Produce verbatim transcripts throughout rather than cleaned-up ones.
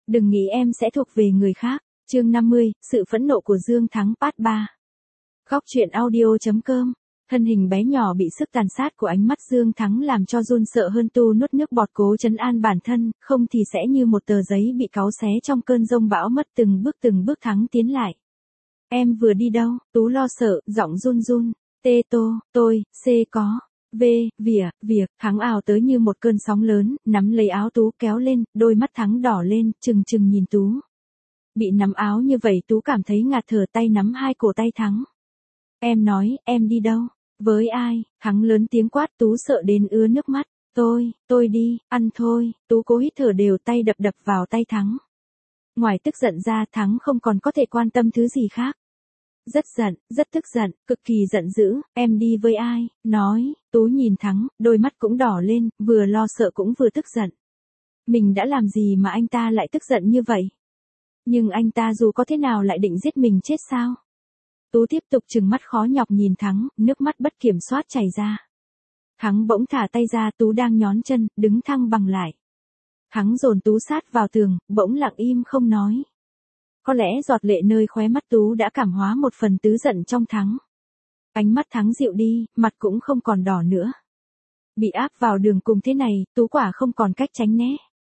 Đừng nghĩ em sẽ thuộc về người khác. Chương năm mươi, sự phẫn nộ của Dương Thắng Part ba. Góc truyện audio chấm com. Thân hình bé nhỏ bị sức tàn sát của ánh mắt Dương Thắng làm cho run sợ hơn tu nuốt nước bọt cố trấn an bản thân, không thì sẽ như một tờ giấy bị cáu xé trong cơn giông bão mất từng bước từng bước Thắng tiến lại. Em vừa đi đâu? Tú lo sợ, giọng run run. Tê tô, tôi, C có. V, vỉa, việc, Thắng ào tới như một cơn sóng lớn, nắm lấy áo Tú kéo lên, đôi mắt Thắng đỏ lên, trừng trừng nhìn Tú. Bị nắm áo như vậy Tú cảm thấy ngạt thở, tay nắm hai cổ tay Thắng. Em nói, em đi đâu? Với ai? Thắng lớn tiếng quát. Tú sợ đến ứa nước mắt. Tôi, tôi đi, ăn thôi. Tú cố hít thở đều, tay đập đập vào tay Thắng. Ngoài tức giận ra Thắng không còn có thể quan tâm thứ gì khác. Rất giận, rất tức giận, cực kỳ giận dữ. Em đi với ai? Nói. Tú nhìn Thắng, đôi mắt cũng đỏ lên, vừa lo sợ cũng vừa tức giận. Mình đã làm gì mà anh ta lại tức giận như vậy? Nhưng anh ta dù có thế nào lại định giết mình chết sao? Tú tiếp tục trừng mắt khó nhọc nhìn Thắng, nước mắt bất kiểm soát chảy ra. Thắng bỗng thả tay ra. Tú đang nhón chân, đứng thăng bằng lại. Thắng dồn Tú sát vào tường, bỗng lặng im không nói. Có lẽ giọt lệ nơi khóe mắt Tú đã cảm hóa một phần tứ giận trong Thắng. Ánh mắt Thắng dịu đi, mặt cũng không còn đỏ nữa. Bị áp vào đường cùng thế này, Tú quả không còn cách tránh né.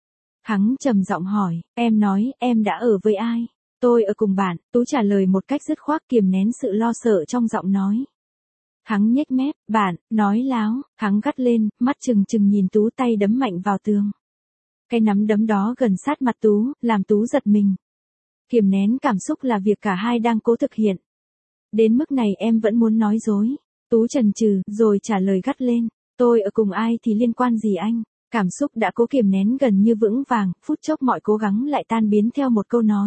Thắng trầm giọng hỏi, em nói, em đã ở với ai? Tôi ở cùng bạn. Tú trả lời một cách dứt khoát, kiềm nén sự lo sợ trong giọng nói. Thắng nhếch mép, bạn, nói láo. Thắng gắt lên, mắt trừng trừng nhìn Tú, tay đấm mạnh vào tường. Cái nắm đấm đó gần sát mặt Tú, làm Tú giật mình. Kiềm nén cảm xúc là việc cả hai đang cố thực hiện. Đến mức này em vẫn muốn nói dối. Tú chần chừ, rồi trả lời gắt lên. Tôi ở cùng ai thì liên quan gì anh? Cảm xúc đã cố kiềm nén gần như vững vàng, phút chốc mọi cố gắng lại tan biến theo một câu nói.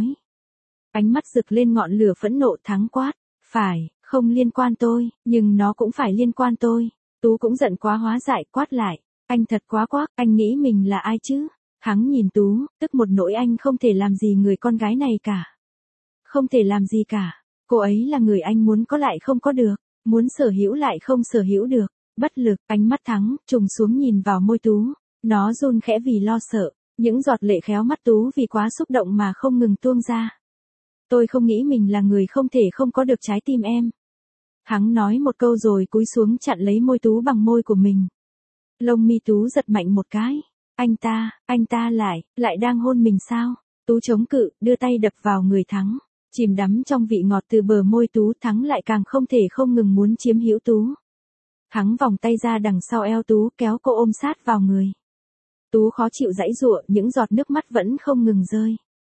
Ánh mắt rực lên ngọn lửa phẫn nộ. Thắng quát. Phải, không liên quan tôi, nhưng nó cũng phải liên quan tôi. Tú cũng giận quá hóa dại, quát lại. Anh thật quá quác, anh nghĩ mình là ai chứ? Thắng nhìn Tú, tức một nỗi anh không thể làm gì người con gái này cả. Không thể làm gì cả. Cô ấy là người anh muốn có lại không có được, muốn sở hữu lại không sở hữu được. Bất lực, ánh mắt Thắng trùng xuống nhìn vào môi Tú. Nó run khẽ vì lo sợ, những giọt lệ khéo mắt Tú vì quá xúc động mà không ngừng tuôn ra. Tôi không nghĩ mình là người không thể không có được trái tim em. Thắng nói một câu rồi cúi xuống chặn lấy môi Tú bằng môi của mình. Lông mi Tú giật mạnh một cái. Anh ta, anh ta lại, lại đang hôn mình sao? Tú chống cự, đưa tay đập vào người Thắng. Chìm đắm trong vị ngọt từ bờ môi Tú, Thắng lại càng không thể không ngừng muốn chiếm hữu Tú. Thắng vòng tay ra đằng sau eo Tú, kéo cô ôm sát vào người. Tú khó chịu giãy giụa, những giọt nước mắt vẫn không ngừng rơi.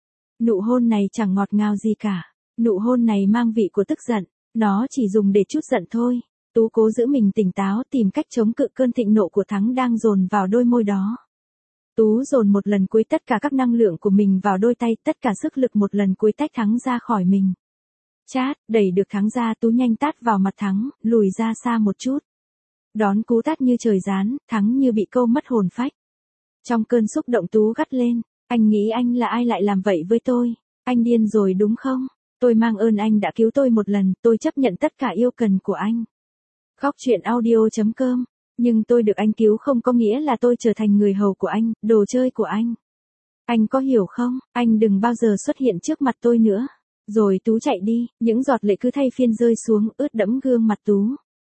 Nụ hôn này chẳng ngọt ngào gì cả. Nụ hôn này mang vị của tức giận. Nó chỉ dùng để trút giận thôi. Tú cố giữ mình tỉnh táo, tìm cách chống cự cơn thịnh nộ của Thắng đang dồn vào đôi môi đó. Tú dồn một lần cuối tất cả các năng lượng của mình vào đôi tay, tất cả sức lực một lần cuối tách Thắng ra khỏi mình. Chát, đẩy được Thắng ra, Tú nhanh tát vào mặt Thắng, lùi ra xa một chút. Đón cú tát như trời giáng, Thắng như bị câu mất hồn phách. Trong cơn xúc động Tú gắt lên. Anh nghĩ anh là ai lại làm vậy với tôi? Anh điên rồi đúng không? Tôi mang ơn anh đã cứu tôi một lần, tôi chấp nhận tất cả yêu cần của anh. Góc truyện audio chấm com. Nhưng tôi được anh cứu không có nghĩa là tôi trở thành người hầu của anh, đồ chơi của anh. Anh có hiểu không? Anh đừng bao giờ xuất hiện trước mặt tôi nữa. Rồi Tú chạy đi, những giọt lệ cứ thay phiên rơi xuống, ướt đẫm gương mặt Tú.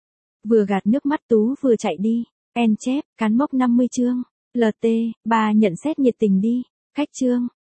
Vừa gạt nước mắt Tú vừa chạy đi. En chép, cán mốc năm mươi chương. lờ tê, bà nhận xét nhiệt tình đi. Khách chương.